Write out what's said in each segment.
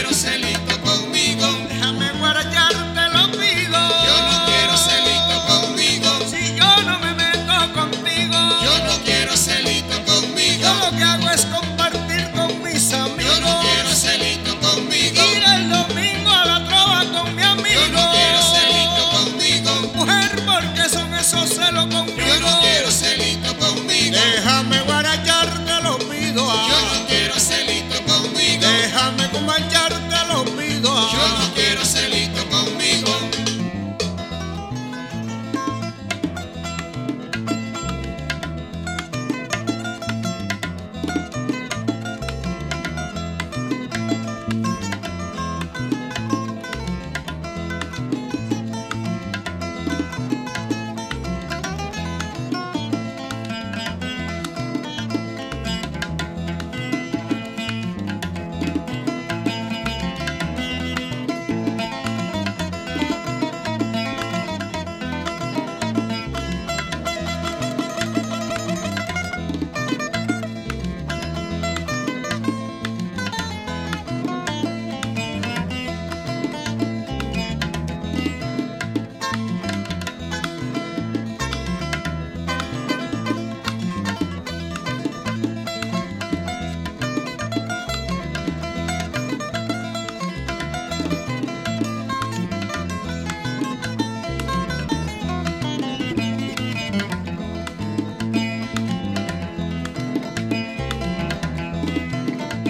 quiero celito conmigo. Déjame guarachar, te lo pido. Yo no quiero celito conmigo. Si yo no me meto contigo, Yo no quiero celito conmigo. yo lo que hago es compartir con mis amigos. Yo no quiero celito conmigo. Ir el domingo a la trova con mi amigo. Yo no quiero celito conmigo. Mujer, porque son esos celos conmigo. Yo no quiero celito conmigo. Déjame guarachar, te lo pido. Yo no quiero celito conmigo. Déjame compartir, te lo pido. Yo no quiero celito conmigo.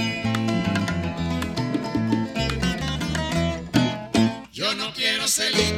Yo no quiero celito.